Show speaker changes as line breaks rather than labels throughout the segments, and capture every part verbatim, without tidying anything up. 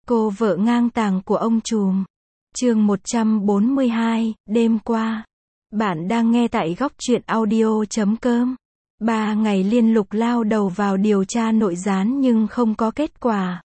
Cô vợ ngang tàng của ông trùm. Chương một trăm bốn mươi hai, đêm qua. Bạn đang nghe tại góc truyện audio chấm com. Ba ngày liên lục lao đầu vào điều tra nội gián nhưng không có kết quả.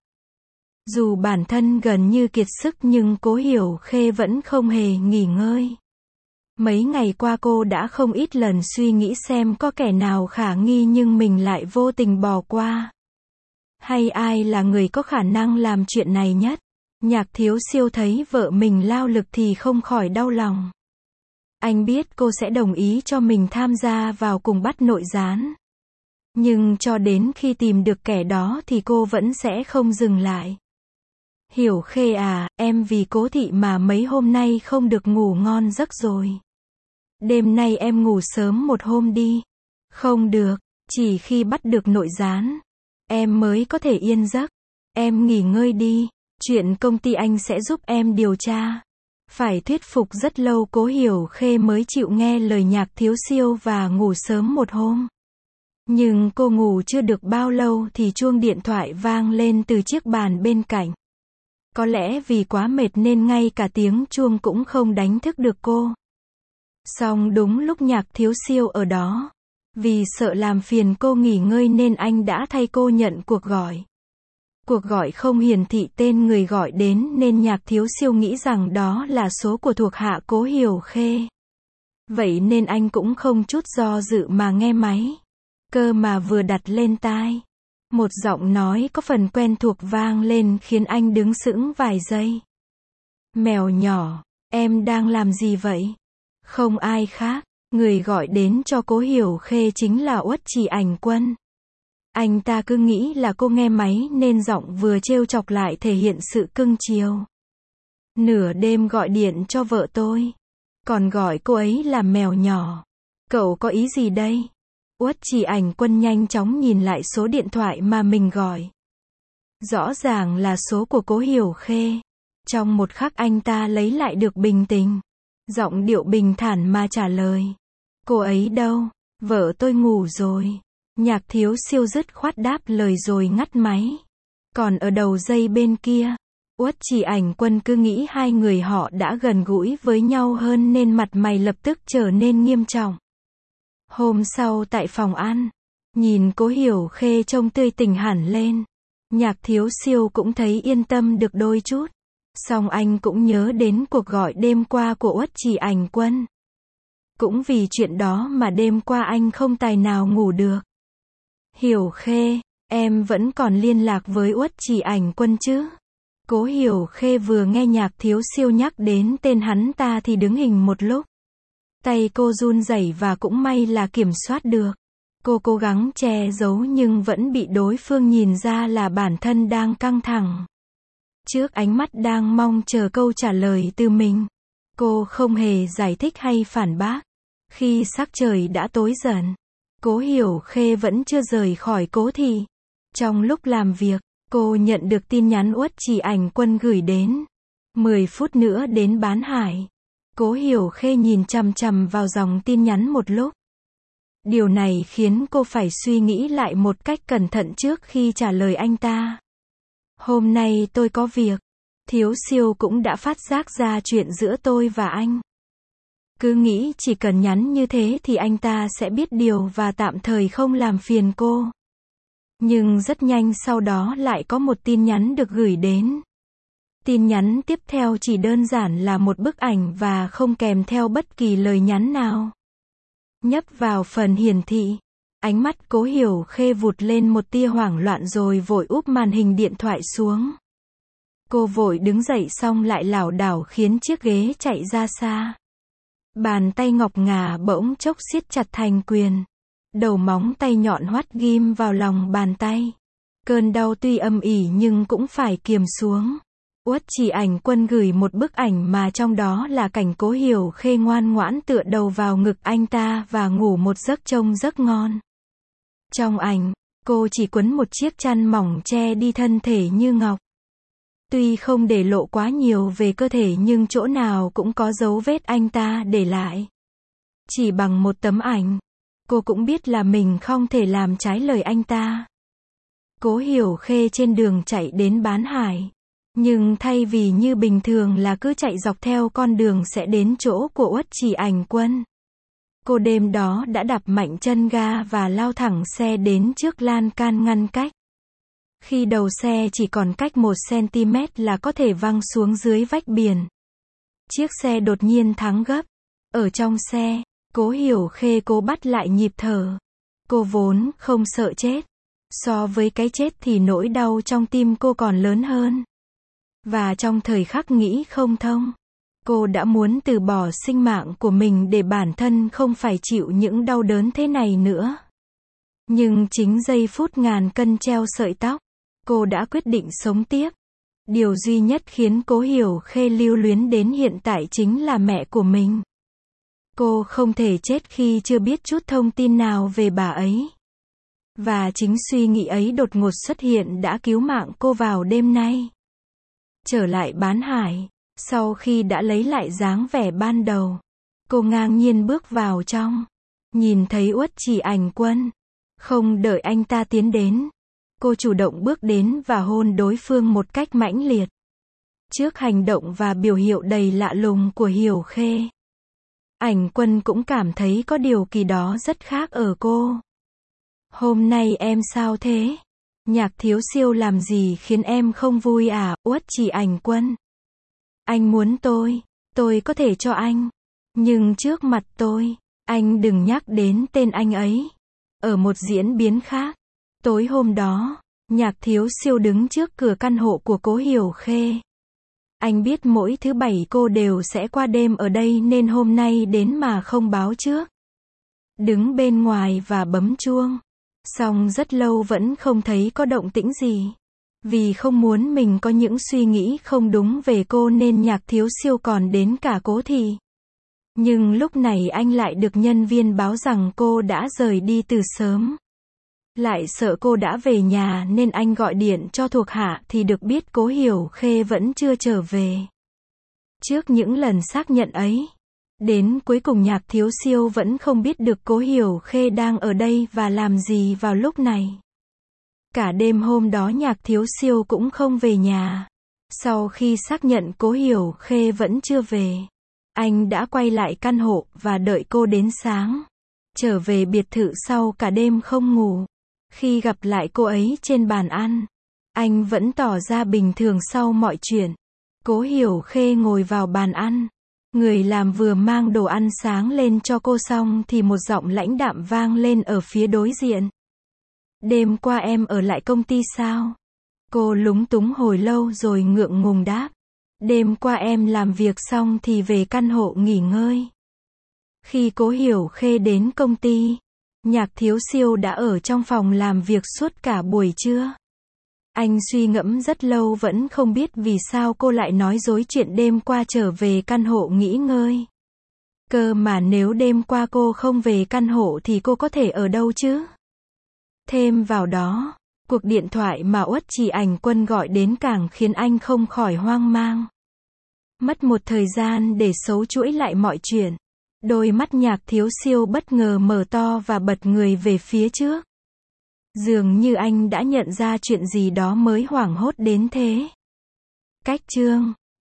Dù bản thân gần như kiệt sức nhưng Cố Hiểu Khê vẫn không hề nghỉ ngơi. Mấy ngày qua cô đã không ít lần suy nghĩ xem có kẻ nào khả nghi nhưng mình lại vô tình bỏ qua. Hay ai là người có khả năng làm chuyện này nhất? Nhạc Thiếu Siêu thấy vợ mình lao lực thì không khỏi đau lòng. Anh biết cô sẽ đồng ý cho mình tham gia vào cùng bắt nội gián. Nhưng cho đến khi tìm được kẻ đó thì cô vẫn sẽ không dừng lại. Hiểu Khê à, em vì Cố thị mà mấy hôm nay không được ngủ ngon giấc rồi. Đêm nay em ngủ sớm một hôm đi. Không được, chỉ khi bắt được nội gián, em mới có thể yên giấc. Em nghỉ ngơi đi, chuyện công ty anh sẽ giúp em điều tra. Phải thuyết phục rất lâu Cố Hiểu Khê mới chịu nghe lời Nhạc Thiếu Siêu và ngủ sớm một hôm. Nhưng cô ngủ chưa được bao lâu thì chuông điện thoại vang lên từ chiếc bàn bên cạnh. Có lẽ vì quá mệt nên ngay cả tiếng chuông cũng không đánh thức được cô. Song đúng lúc Nhạc Thiếu Siêu ở đó. Vì sợ làm phiền cô nghỉ ngơi nên anh đã thay cô nhận cuộc gọi. Cuộc gọi không hiển thị tên người gọi đến nên Nhạc Thiếu Siêu nghĩ rằng đó là số của thuộc hạ Cố Hiểu Khê. Vậy nên anh cũng không chút do dự mà nghe máy. Cơ mà vừa đặt lên tai, một giọng nói có phần quen thuộc vang lên khiến anh đứng sững vài giây. Mèo nhỏ, em đang làm gì vậy? Không ai khác, người gọi đến cho Cố Hiểu Khê chính là Uất Chỉ Ảnh Quân. Anh ta cứ nghĩ là cô nghe máy nên giọng vừa trêu chọc lại thể hiện sự cưng chiều. Nửa đêm gọi điện cho vợ tôi, còn gọi cô ấy là mèo nhỏ. Cậu có ý gì đây? Uất Chỉ Ảnh Quân nhanh chóng nhìn lại số điện thoại mà mình gọi. Rõ ràng là số của Cố Hiểu Khê. Trong một khắc anh ta lấy lại được bình tĩnh. Giọng điệu bình thản mà trả lời. Cô ấy đâu? Vợ tôi ngủ rồi. Nhạc Thiếu Siêu dứt khoát đáp lời rồi ngắt máy. Còn ở đầu dây bên kia, Uất Chỉ Ảnh Quân cứ nghĩ hai người họ đã gần gũi với nhau hơn nên mặt mày lập tức trở nên nghiêm trọng. Hôm sau tại phòng ăn, nhìn Cố Hiểu Khê trông tươi tỉnh hẳn lên. Nhạc Thiếu Siêu cũng thấy yên tâm được đôi chút. Song anh cũng nhớ đến cuộc gọi đêm qua của Uất Chỉ Ảnh Quân. Cũng vì chuyện đó mà đêm qua anh không tài nào ngủ được. Hiểu Khê, em vẫn còn liên lạc với Uất Chỉ Ảnh Quân chứ? Cố Hiểu Khê vừa nghe Nhạc Thiếu Siêu nhắc đến tên hắn ta thì đứng hình một lúc. Tay cô run rẩy và cũng may là kiểm soát được. Cô cố gắng che giấu nhưng vẫn bị đối phương nhìn ra là bản thân đang căng thẳng. Trước ánh mắt đang mong chờ câu trả lời từ mình, cô không hề giải thích hay phản bác. Khi sắc trời đã tối dần, Cố Hiểu Khê vẫn chưa rời khỏi Cố thị. Trong lúc làm việc, cô nhận được tin nhắn Uất Chỉ Ảnh Quân gửi đến. mười phút nữa đến Bán Hải. Cố Hiểu Khê nhìn chằm chằm vào dòng tin nhắn một lúc. Điều này khiến cô phải suy nghĩ lại một cách cẩn thận trước khi trả lời anh ta. Hôm nay tôi có việc. Thiếu Siêu cũng đã phát giác ra chuyện giữa tôi và anh. Cứ nghĩ chỉ cần nhắn như thế thì anh ta sẽ biết điều và tạm thời không làm phiền cô. Nhưng rất nhanh sau đó lại có một tin nhắn được gửi đến. Tin nhắn tiếp theo chỉ đơn giản là một bức ảnh và không kèm theo bất kỳ lời nhắn nào. Nhấp vào phần hiển thị, ánh mắt Cố Hiểu Khê vụt lên một tia hoảng loạn rồi vội úp màn hình điện thoại xuống. Cô vội đứng dậy xong lại lảo đảo khiến chiếc ghế chạy ra xa. Bàn tay ngọc ngà bỗng chốc siết chặt thành quyền. Đầu móng tay nhọn hoắt ghim vào lòng bàn tay. Cơn đau tuy âm ỉ nhưng cũng phải kiềm xuống. Uất Chỉ Ảnh Quân gửi một bức ảnh mà trong đó là cảnh Cố Hiểu Khê ngoan ngoãn tựa đầu vào ngực anh ta và ngủ một giấc trông rất ngon. Trong ảnh, cô chỉ quấn một chiếc chăn mỏng che đi thân thể như ngọc. Tuy không để lộ quá nhiều về cơ thể nhưng chỗ nào cũng có dấu vết anh ta để lại. Chỉ bằng một tấm ảnh, cô cũng biết là mình không thể làm trái lời anh ta. Cố Hiểu Khê trên đường chạy đến Bán Hải. Nhưng thay vì như bình thường là cứ chạy dọc theo con đường sẽ đến chỗ của Uất Chỉ Ảnh Quân, cô đêm đó đã đạp mạnh chân ga và lao thẳng xe đến trước lan can ngăn cách. Khi đầu xe chỉ còn cách một xăng-ti-mét là có thể văng xuống dưới vách biển. Chiếc xe đột nhiên thắng gấp. Ở trong xe, Cố Hiểu Khê cố bắt lại nhịp thở. Cô vốn không sợ chết. So với cái chết thì nỗi đau trong tim cô còn lớn hơn. Và trong thời khắc nghĩ không thông, cô đã muốn từ bỏ sinh mạng của mình để bản thân không phải chịu những đau đớn thế này nữa. Nhưng chính giây phút ngàn cân treo sợi tóc, cô đã quyết định sống tiếp. Điều duy nhất khiến Cố Hiểu Khê lưu luyến đến hiện tại chính là mẹ của mình. Cô không thể chết khi chưa biết chút thông tin nào về bà ấy. Và chính suy nghĩ ấy đột ngột xuất hiện đã cứu mạng cô vào đêm nay. Trở lại Bán Hải, sau khi đã lấy lại dáng vẻ ban đầu, cô ngang nhiên bước vào trong. Nhìn thấy Uất Chỉ Ảnh Quân, không đợi anh ta tiến đến, cô chủ động bước đến và hôn đối phương một cách mãnh liệt. Trước hành động và biểu hiệu đầy lạ lùng của Hiểu Khê, Ảnh Quân cũng cảm thấy có điều kỳ đó rất khác ở cô. Hôm nay em sao thế? Nhạc Thiếu Siêu làm gì khiến em không vui à, Uất Chỉ Ảnh Quân? Anh muốn tôi, tôi có thể cho anh. Nhưng trước mặt tôi, anh đừng nhắc đến tên anh ấy. Ở một diễn biến khác, tối hôm đó, Nhạc Thiếu Siêu đứng trước cửa căn hộ của Cố Hiểu Khê. Anh biết mỗi thứ bảy cô đều sẽ qua đêm ở đây nên hôm nay đến mà không báo trước. Đứng bên ngoài và bấm chuông. Xong rất lâu vẫn không thấy có động tĩnh gì. Vì không muốn mình có những suy nghĩ không đúng về cô nên Nhạc Thiếu Siêu còn đến cả Cố Thị. Nhưng lúc này anh lại được nhân viên báo rằng cô đã rời đi từ sớm. Lại sợ cô đã về nhà nên anh gọi điện cho thuộc hạ thì được biết Cố Hiểu Khê vẫn chưa trở về. Trước những lần xác nhận ấy, đến cuối cùng Nhạc Thiếu Siêu vẫn không biết được Cố Hiểu Khê đang ở đây và làm gì vào lúc này. Cả đêm hôm đó Nhạc Thiếu Siêu cũng không về nhà. Sau khi xác nhận Cố Hiểu Khê vẫn chưa về, anh đã quay lại căn hộ và đợi cô đến sáng. Trở về biệt thự sau cả đêm không ngủ. Khi gặp lại cô ấy trên bàn ăn, anh vẫn tỏ ra bình thường sau mọi chuyện. Cố Hiểu Khê ngồi vào bàn ăn. Người làm vừa mang đồ ăn sáng lên cho cô xong thì một giọng lãnh đạm vang lên ở phía đối diện. Đêm qua em ở lại công ty sao? Cô lúng túng hồi lâu rồi ngượng ngùng đáp. Đêm qua em làm việc xong thì về căn hộ nghỉ ngơi. Khi Cố Hiểu Khê đến công ty, Nhạc Thiếu Siêu đã ở trong phòng làm việc suốt cả buổi trưa. Anh suy ngẫm rất lâu vẫn không biết vì sao cô lại nói dối chuyện đêm qua trở về căn hộ nghỉ ngơi. Cơ mà nếu đêm qua cô không về căn hộ thì cô có thể ở đâu chứ? Thêm vào đó, cuộc điện thoại mà Uất Chỉ Ảnh Quân gọi đến càng khiến anh không khỏi hoang mang. Mất một thời gian để xấu chuỗi lại mọi chuyện. Đôi mắt Nhạc Thiếu Siêu bất ngờ mở to và bật người về phía trước. Dường như anh đã nhận ra chuyện gì đó mới hoảng hốt đến thế. Cách chương